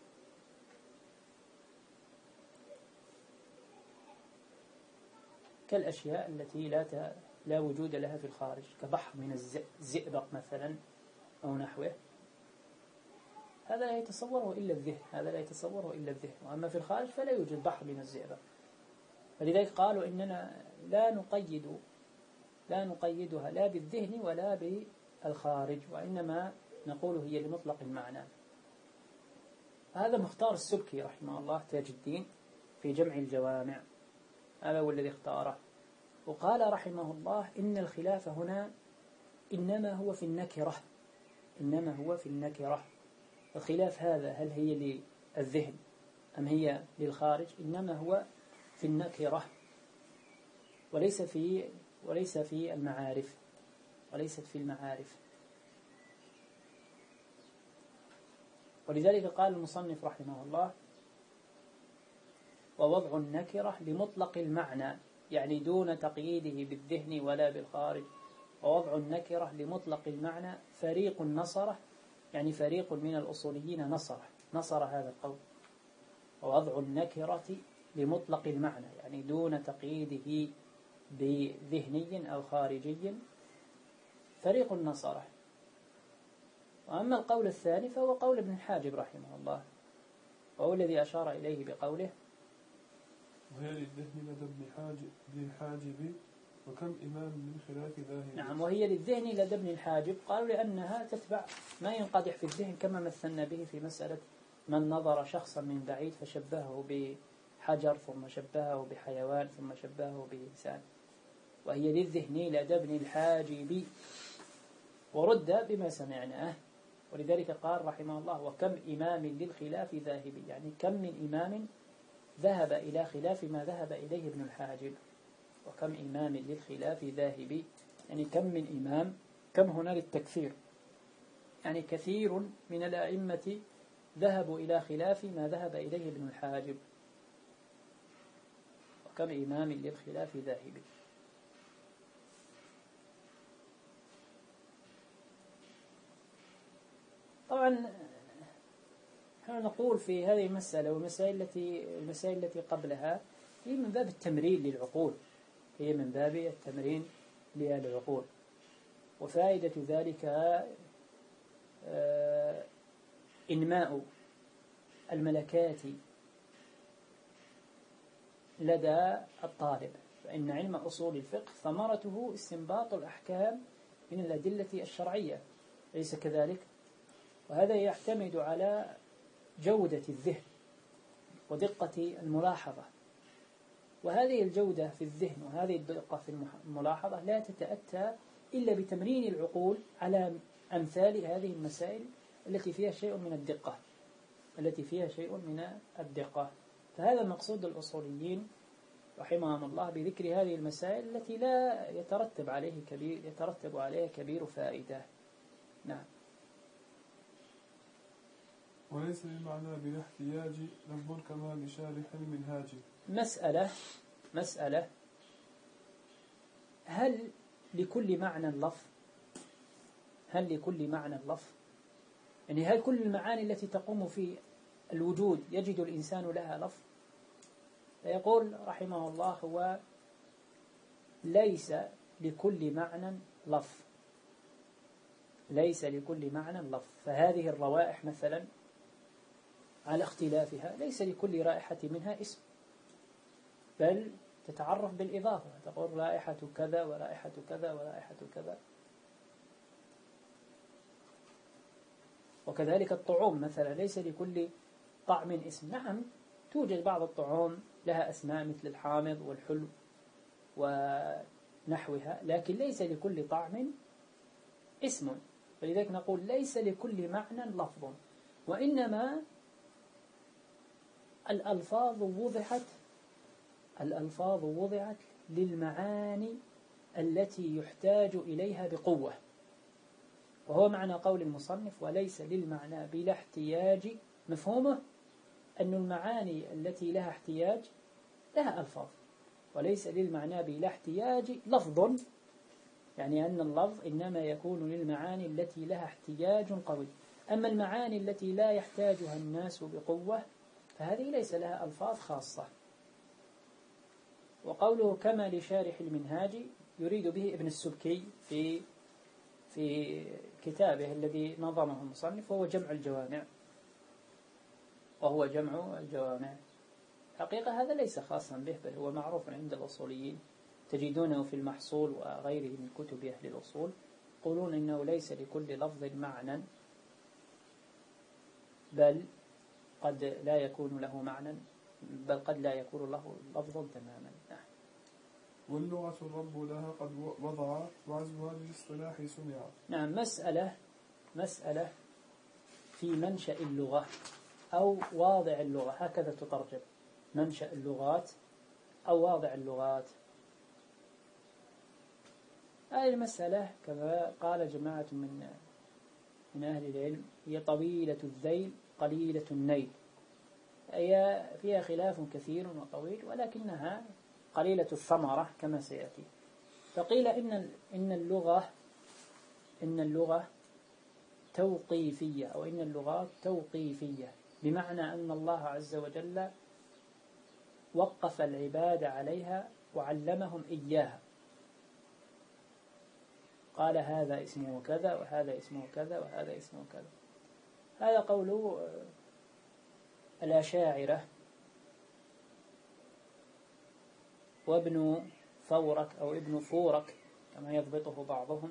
كالأشياء التي لا لا وجود لها في الخارج، كبحر من الزئبق مثلا أو نحوه، هذا لا يتصوره إلا الذهن، هذا لا يتصوره إلا الذهن. وأما في الخارج فلا يوجد بحر من الزئبق. فلذلك قالوا إننا لا نقيد لا نقيدها لا بالذهن ولا بالخارج، وإنما نقول هي لمطلق المعنى. هذا مختار السبكي رحمه الله تاج الدين في جمع الجوامع، هذا هو الذي اختاره. وقال رحمه الله إن الخلاف هنا إنما هو في النكرة، إنما هو في النكرة. الخلاف هذا هل هي للذهن أم هي للخارج؟ إنما هو في النكرة وليس في وليس في المعارف، وليست في المعارف. ولذلك قال المصنف رحمه الله ووضع النكرة لمطلق المعنى، يعني دون تقييده بالذهن ولا بالخارج. ووضع النكرة لمطلق المعنى فريق نصره، يعني فريق من الأصوليين نصر نصر هذا القول. ووضع النكرة لمطلق المعنى يعني دون تقييده بذهني أو خارجي فريق نصره. وأما القول الثاني فهو قول ابن الحاجب رحمه الله، وهو الذي أشار إليه بقوله وهي للذهن لدى ابن الحاجب وكم إمام من خلاف ذاهب. نعم، وهي للذهن لدى ابن الحاجب، قالوا لأنها تتبع ما ينقدح في الذهن، كما مثلنا به في مسألة من نظر شخصا من بعيد فشبهه بحجر ثم شبهه بحيوان ثم شبهه بإنسان. وهي للذهن لدى ابن الحاجب ورد بما سمعناه. ولذلك قال رحمه الله: وكم إمام للخلاف ذاهب، يعني كم من إمام ذهب إلى خلاف ما ذهب إليه ابن الحاجب. وكم إمام للخلاف ذاهب، يعني كم من إمام، كم هنا للتكثير، يعني كثير من الأئمة ذهبوا إلى خلاف ما ذهب إليه ابن الحاجب. وكم إمام للخلاف ذاهب. طبعا نحن نقول في هذه المسألة والمسائل التي المسائل التي قبلها هي من باب التمرين للعقول، هي من باب التمرين للعقول. وفائدة ذلك إنماء الملكات لدى الطالب، فإن علم أصول الفقه ثمرته استنباط الأحكام من الأدلة الشرعية، ليس كذلك؟ وهذا يعتمد على جودة الذهن ودقة الملاحظة، وهذه الجودة في الذهن وهذه الدقة في الملاحظة لا تتأتى إلا بتمرين العقول على أمثال هذه المسائل التي فيها شيء من الدقة التي فيها شيء من الدقة. فهذا مقصود الأصوليين رحمهم الله بذكر هذه المسائل التي لا يترتب عليه كبير يترتب عليها كبير فائدة. نعم. وليس المعنى بلا احتياج لفظ كما لشارح المنهاج. مسألة مسألة هل لكل معنى لفظ؟ هل لكل معنى لفظ؟ يعني هل كل المعاني التي تقوم في الوجود يجد الإنسان لها لفظ؟ فيقول رحمه الله: هو ليس لكل معنى لفظ، ليس لكل معنى لفظ. فهذه الروائح مثلا على اختلافها ليس لكل رائحة منها اسم، بل تتعرف بالإضافة، تقول رائحة كذا ورائحة كذا ورائحة كذا. وكذلك الطعوم مثلا ليس لكل طعم اسم. نعم توجد بعض الطعوم لها أسماء مثل الحامض والحلو ونحوها، لكن ليس لكل طعم اسم. فلذلك نقول ليس لكل معنى لفظ، وإنما الألفاظ وضعت الألفاظ وضعت للمعاني التي يحتاج إليها بقوة، وهو معنى قول المصنف: وليس للمعنى بلا احتياج. مفهومه أن المعاني التي لها احتياج لها ألفاظ، وليس للمعنى بلا احتياج لفظ، يعني أن اللفظ إنما يكون للمعاني التي لها احتياج قوي. أما المعاني التي لا يحتاجها الناس بقوة فهذه ليس لها ألفاظ خاصة. وقوله كما لشارح المنهاج يريد به ابن السبكي في في كتابه الذي نظمه المصنف، وهو جمع الجوامع وهو جمع الجوامع. حقيقة هذا ليس خاصا به، بل هو معروف عند الأصوليين، تجدونه في المحصول وغيره من كتب أهل الأصول، يقولون إنه ليس لكل لفظ معنى، بل قد لا يكون له معنى، بل قد لا يكون له لفظ تماما. واللغة الرب لها قد وضع وعزوها للاصطلاح سمع. نعم. مسألة مسألة في منشأ اللغة أو واضع اللغة، هكذا تترجم: منشأ اللغات أو واضع اللغات. هذه المسألة كما قال جماعة من من أهل العلم هي طويلة الذيل قليلة النيل، هي فيها خلاف كثير وطويل، ولكنها قليلة الثمرة كما سيأتي. فقيل إن إن اللغة إن اللغة توقيفية، أو إن اللغات توقيفية، بمعنى أن الله عز وجل وقف العباد عليها وعلمهم إياها، قال هذا اسمه كذا وهذا اسمه كذا وهذا اسمه كذا. هذا قول الأشاعرة وابن فورك أو ابن فورك كما يضبطه بعضهم،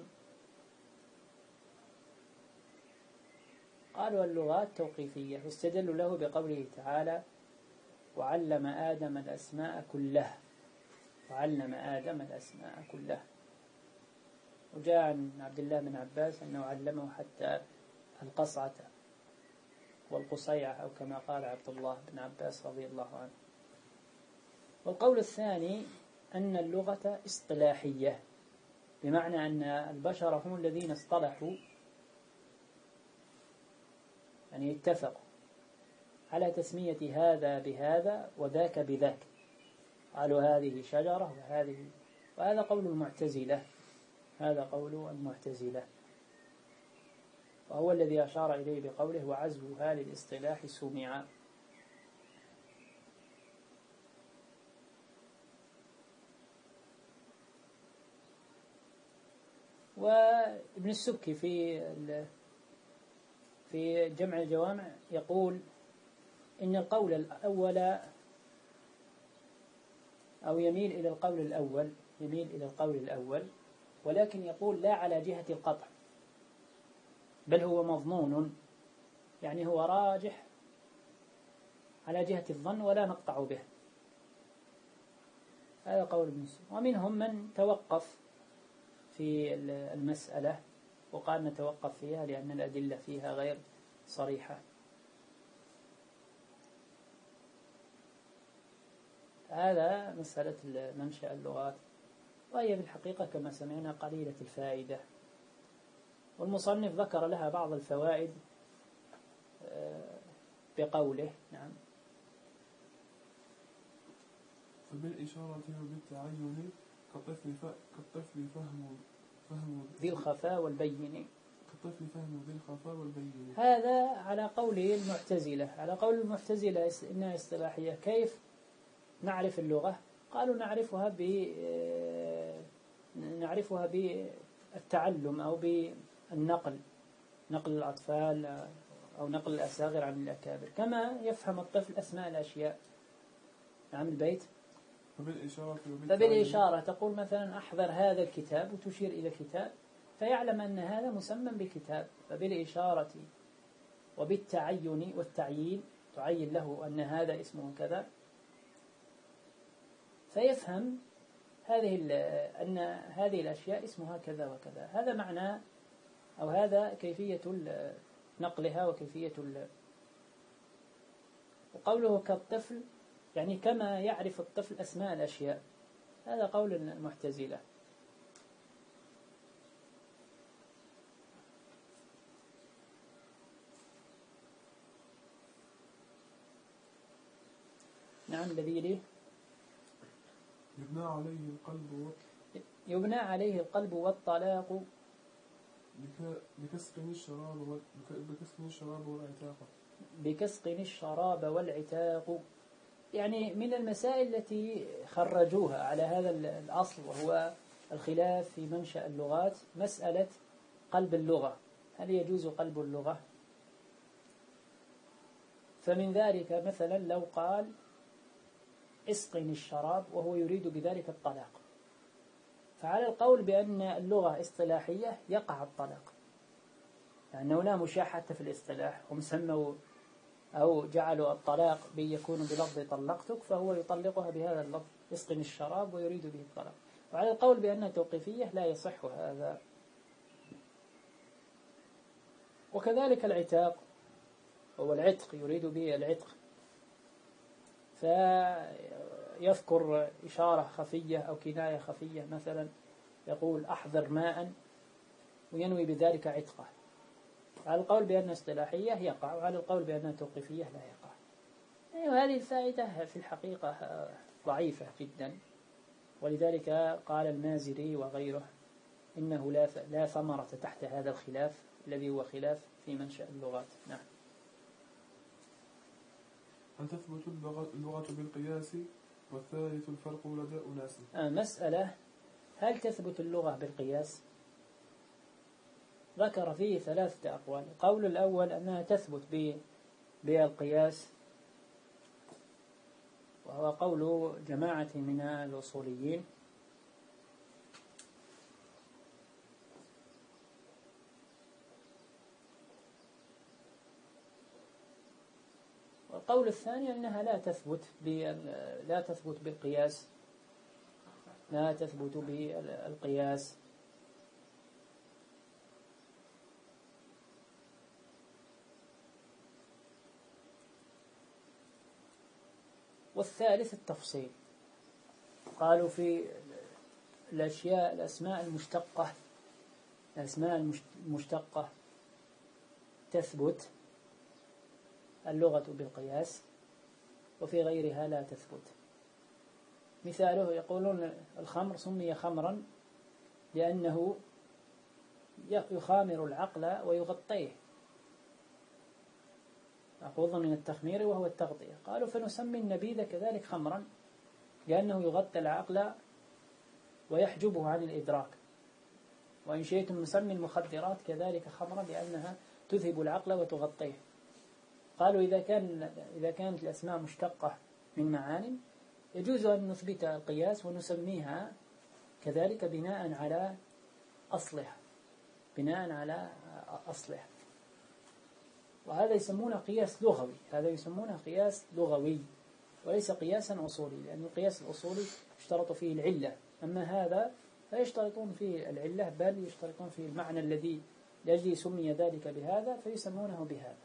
قالوا اللغات توقيفية، واستدلوا له بقوله تعالى: وعلم آدم الأسماء كلها وعلم آدم الأسماء كلها. وجاء عن عبد الله بن عباس أنه علمه حتى القصعة والقصيعة أو كما قال عبد الله بن عباس رضي الله عنه. والقول الثاني أن اللغة اصطلاحية، بمعنى أن البشر هم الذين اصطلحوا، يعني اتفقوا على تسمية هذا بهذا وذاك بذاك، قالوا هذه شجرة وهذه، وهذا قول المعتزلة، هذا قول المعتزلة، وهو الذي أشار إليه بقوله وعزوها للاصطلاح سمع. وابن السبكي في في جمع الجوامع يقول إن القول الأول أو يميل إلى القول الأول يميل إلى القول الأول ولكن يقول لا على جهة القطع، بل هو مظنون، يعني هو راجح على جهة الظن ولا نقطع به. هذا قول ابن السبكي. ومنهم من توقف في المسألة وقال نتوقف فيها لأن الأدلة فيها غير صريحة. هذا مسألة منشأ اللغات، وهي في الحقيقة كما سمعنا قليلة الفائدة، والمصنف ذكر لها بعض الفوائد بقوله نعم فبالإشارة وبالتعين كالطفل كالطفل فهم فهم ذي الخفاء والبين، كالطفل فهم ذي الخفاء والبين. هذا على قول المعتزلة. على قول المعتزلة إنها اصطلاحية. كيف نعرف اللغة؟ قالوا نعرفها ب نعرفها بالتعلم أو بالنقل، نقل الأطفال أو نقل الأصاغر عن الأكابر، كما يفهم الطفل أسماء الأشياء. نعم البيت. فبالإشارة فبالإشارة تقول مثلا أحضر هذا الكتاب وتشير إلى كتاب فيعلم أن هذا مسمى بكتاب. فبالإشارة وبالتعين والتعيين تعين له أن هذا اسمه كذا، فيفهم هذه أن هذه الأشياء اسمها كذا وكذا. هذا معنى أو هذا كيفية نقلها وكيفية ال... وقوله كالطفل يعني كما يعرف الطفل أسماء الأشياء، هذا قول المعتزلة. نعم الذي ليه يبنى عليه القلب و... يبنى عليه القلب والطلاق بكسقن الشراب وال... بكسقن الشراب والعتاق بكسقن الشراب والعتاق، يعني من المسائل التي خرجوها على هذا الأصل وهو الخلاف في منشأ اللغات مسألة قلب اللغة، هل يجوز قلب اللغة؟ فمن ذلك مثلا لو قال اسقني الشراب وهو يريد بذلك الطلاق، فعلى القول بأن اللغة اصطلاحية يقع الطلاق، لأنه لا مشاحة في الاصطلاح. هم سموا أو جعلوا الطلاق بأن يكون بلفظ طلقتك، فهو يطلقها بهذا اللفظ اسقني الشراب ويريد به الطلاق. وعلى القول بأنها توقيفية لا يصح هذا. وكذلك العتاق هو العتق، يريد به العتق، فيذكر إشارة خفية أو كناية خفية، مثلا يقول أحضر ماء وينوي بذلك عتقه. على القول بأنها اصطلاحية يقع، وعلى القول بأنها توقيفية لا يقع. وهذه الفائدة في الحقيقة ضعيفة جدا، ولذلك قال المازري وغيره إنه لا لا ثمرة تحت هذا الخلاف الذي هو خلاف في منشأ اللغات. نعم. أن تثبت اللغة بالقياس، والثالث الفرق لدى أناس. مسألة هل تثبت اللغة بالقياس؟ ذكر فيه ثلاثة أقوال. القول الأول أنها تثبت بالقياس، وهو قول جماعة من الأصوليين. والقول الثاني أنها لا تثبت لا تثبت بالقياس لا تثبت بالقياس والثالث التفصيل. قالوا في الأشياء الأسماء المشتقة الأسماء المشتقة تثبت اللغة بالقياس، وفي غيرها لا تثبت. مثاله يقولون الخمر سمي خمرا لأنه يخامر العقل ويغطيه، مأخوذ من التخمير وهو التغطية. قالوا فنسمي النبيذ كذلك خمرا لأنه يغطي العقل ويحجبه عن الإدراك. وإن شئتم نسمي المخدرات كذلك خمرا لأنها تذهب العقل وتغطيه. قالوا إذا كان إذا كانت الأسماء مشتقة من معان يجوز أن نثبت القياس ونسميها كذلك بناء على أصلها بناء على أصلها وهذا يسمونه قياس لغوي. هذا يسمونه قياس لغوي وليس قياسا أصولي، لأن القياس الأصولي يشترط فيه العلة، أما هذا لا يشترطون فيه العلة بل يشترطون فيه المعنى الذي لأجله سمي ذلك بهذا فيسمونه بهذا،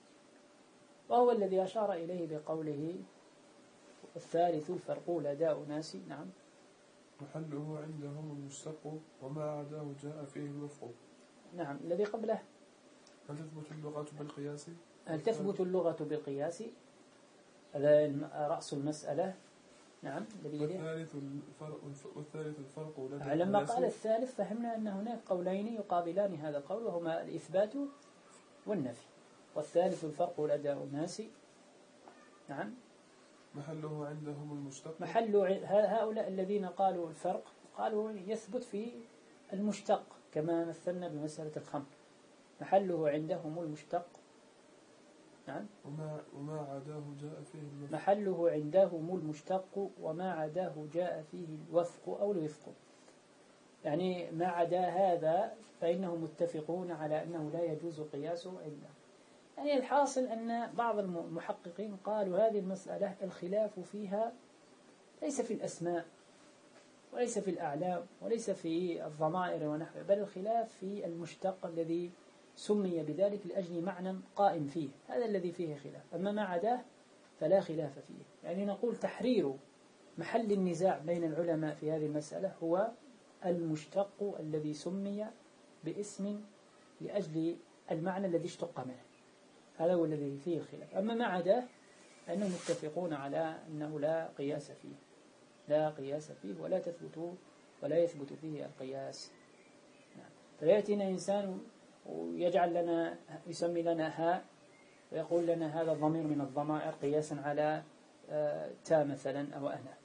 وهو الذي أشار إليه بقوله الثالث الفرق الأداء ناسي. نعم. محله عندهم المشتق وما عداه جاء فيه الوفق. نعم. الذي قبله هل تثبت اللغة بالقياس؟ هل تثبت اللغة بالقياس؟ هذا رأس المسألة. نعم. والثالث الفرق والثالث الفرق لما قال الثالث فهمنا أن هناك قولين يقابلان هذا القول وهما الإثبات والنفي. والثالث الفرق الأداء الناسي. نعم. محله عندهم المشتق. محل هؤلاء الذين قالوا الفرق قالوا يثبت في المشتق كما مثلنا بمسألة الخمر، محله عندهم المشتق. نعم. وما وما عداه جاء فيه الوفق. محله عندهم المشتق وما عداه جاء فيه الوفق أو الوفق، يعني ما عدا هذا فإنهم متفقون على أنه لا يجوز قياسه عنده. يعني الحاصل أن بعض المحققين قالوا هذه المسألة الخلاف فيها ليس في الأسماء وليس في الأعلام وليس في الضمائر ونحوه، بل الخلاف في المشتق الذي سمي بذلك لأجل معنى قائم فيه، هذا الذي فيه خلاف. أما ما عداه فلا خلاف فيه. يعني نقول تحرير محل النزاع بين العلماء في هذه المسألة هو المشتق الذي سمي باسم لأجل المعنى الذي اشتق منه، هذا هو الذي فيه الخلاف. أما ما عداه فإنهم متفقون على أنه لا قياس فيه لا قياس فيه ولا تثبت ولا يثبت فيه القياس. نعم. فيأتينا إنسان ويجعل لنا يسمي لنا هاء ويقول لنا هذا الضمير من الضمائر قياسا على تا مثلا أو أنا،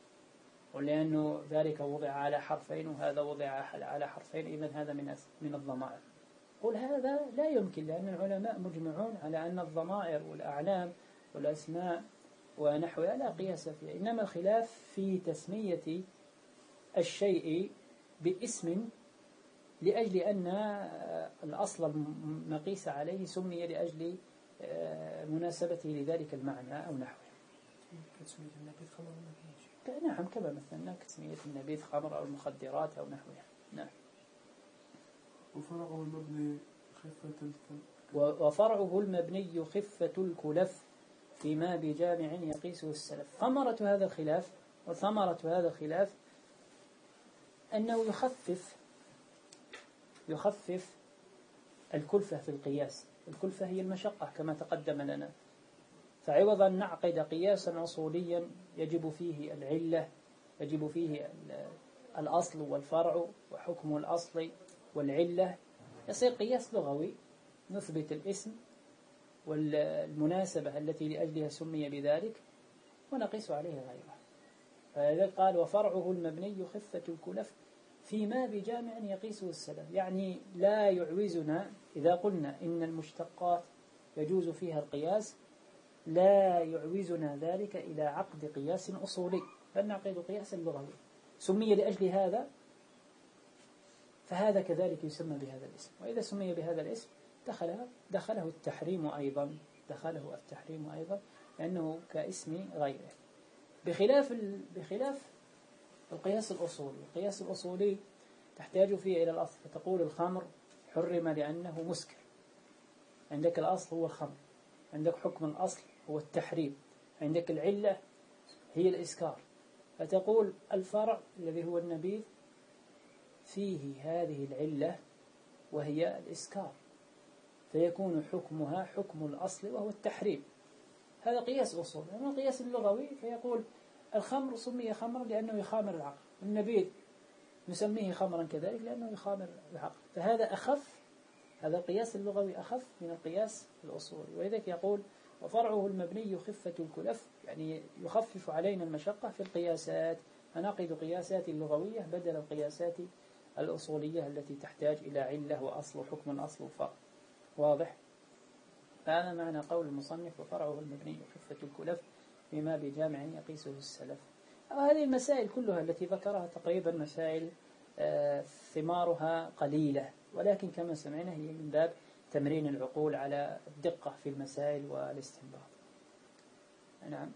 ولأنه ذلك وضع على حرفين وهذا وضع على حرفين إذن هذا من من الضمائر. قل هذا لا يمكن، لأن العلماء مجمعون على أن الضمائر والأعلام والأسماء ونحوها لا قياس فيها، إنما الخلاف في تسمية الشيء باسم لأجل أن الأصل المقيس عليه سمي لأجل مناسبته لذلك المعنى أو نحوه. كتسمية النبيذ خمر أو نعم كما مثلنا كتسمية النبيذ خمر أو المخدرات أو نحوها. نعم. وفرعه المبني خفة الكلف وفرعه المبني خفة الكلف فيما بجامع يقيسه السلف. ثمرة هذا الخلاف وثمرة هذا الخلاف أنه يخفف يخفف الكلفة في القياس. الكلفة هي المشقة كما تقدم لنا، فعوض أن نعقد قياسا أصوليا يجب فيه العلة يجب فيه الأصل والفرع وحكم الأصل والعلة، يصير قياس لغوي نثبت الاسم والمناسبة التي لأجلها سمي بذلك ونقيس عليه غيره. فلذلك قال وفرعه المبني خفة الكلف فيما بجامع يقيسه السلف، يعني لا يعوزنا إذا قلنا إن المشتقات يجوز فيها القياس لا يعوزنا ذلك إلى عقد قياس أصولي، بل نعقد قياسا لغوي سمي لأجل هذا فهذا كذلك يسمى بهذا الاسم، وإذا سمي بهذا الاسم دخله دخله التحريم أيضا دخله التحريم أيضا لأنه كاسم غيره، بخلاف بخلاف القياس الأصولي. القياس الأصولي تحتاج فيه إلى الأصل، فتقول الخمر حرم لأنه مسكر، عندك الأصل هو الخمر، عندك حكم الأصل هو التحريم، عندك العلة هي الإسكار. فتقول الفرع الذي هو النبيذ فيه هذه العلة وهي الإسكار، فيكون حكمها حكم الأصل وهو التحريم. هذا قياس أصول. أما القياس اللغوي فيقول الخمر سمي خمرا لأنه يخامر العقل، النبيذ نسميه خمرا كذلك لأنه يخامر العقل. فهذا أخف، هذا القياس اللغوي أخف من القياس الأصولي. ولذلك يقول وفرعه المبني خفة الكلف، يعني يخفف علينا المشقة في القياسات، فنقد قياسات اللغوية بدل القياسات الأصولية التي تحتاج إلى علة وأصل وحكم أصل وفرع. واضح؟ فهذا معنى قول المصنف وفرعه المبني خفة الكلف بما بجامع يقيسه السلف. هذه المسائل كلها التي ذكرها تقريبا مسائل آه ثمارها قليلة، ولكن كما سمعنا هي من باب تمرين العقول على الدقة في المسائل والاستنباط. نعم.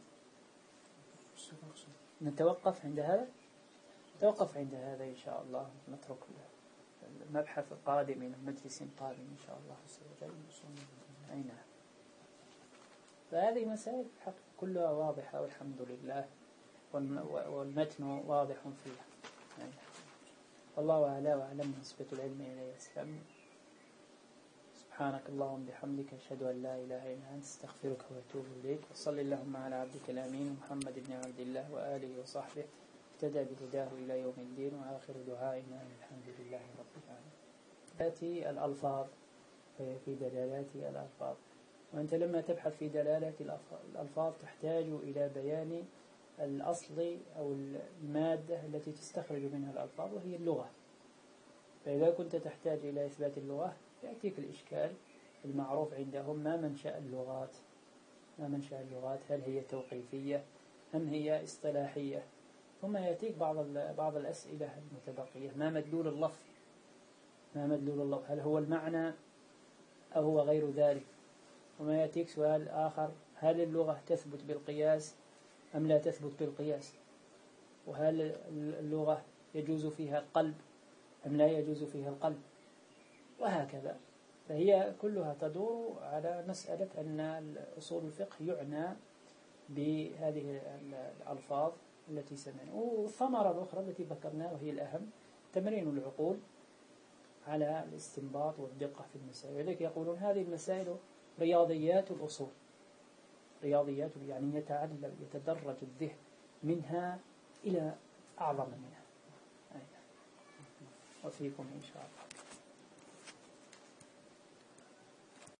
نتوقف عند هذا نتوقف عند هذا إن شاء الله، نترك المبحث القادم إلى مجلس قادم إن شاء الله عز وجل. أي نعم. فهذه مسائل كلها واضحة والحمد لله، والمتن واضح فيها. يعني والله أعلى وأعلم، نسبة العلم إليه أسلم. سبحانك اللهم بحمدك أشهد أن لا إله إلا أنت أستغفرك وأتوب إليك. وصل اللهم على عبدك الأمين محمد بن عبد الله وآله وصحبه اهتدى بهداه إلى يوم الدين. وآخر دعائنا الحمد لله رب العالمين. تأتي الألفاظ في دلالات الألفاظ، وأنت لما تبحث في دلالات الألفاظ تحتاج إلى بيان الأصل أو المادة التي تستخرج منها الألفاظ وهي اللغة. فإذا كنت تحتاج إلى إثبات اللغة يأتيك الإشكال المعروف عندهم: ما منشأ اللغات؟ ما منشأ اللغات؟ هل هي توقيفية أم هي اصطلاحية؟ ثم يأتيك بعض بعض الأسئلة المتبقية: ما مدلول اللفظ؟ ما مدلول اللفظ؟ هل هو المعنى أو هو غير ذلك؟ وما يأتيك سؤال آخر: هل اللغة تثبت بالقياس أم لا تثبت بالقياس؟ وهل اللغة يجوز فيها القلب أم لا يجوز فيها القلب؟ وهكذا. فهي كلها تدور على مسألة أن أصول الفقه يعنى بهذه الألفاظ التي سمعنا. والثمرة الأخرى التي ذكرناها وهي الأهم: تمرين العقول على الاستنباط والدقة في المسائل. ولذلك يقولون هذه المسائل رياضيات الأصول، رياضيات يعني يتعلم يتدرج الذهن منها إلى أعظم منها. وفيكم إن شاء الله.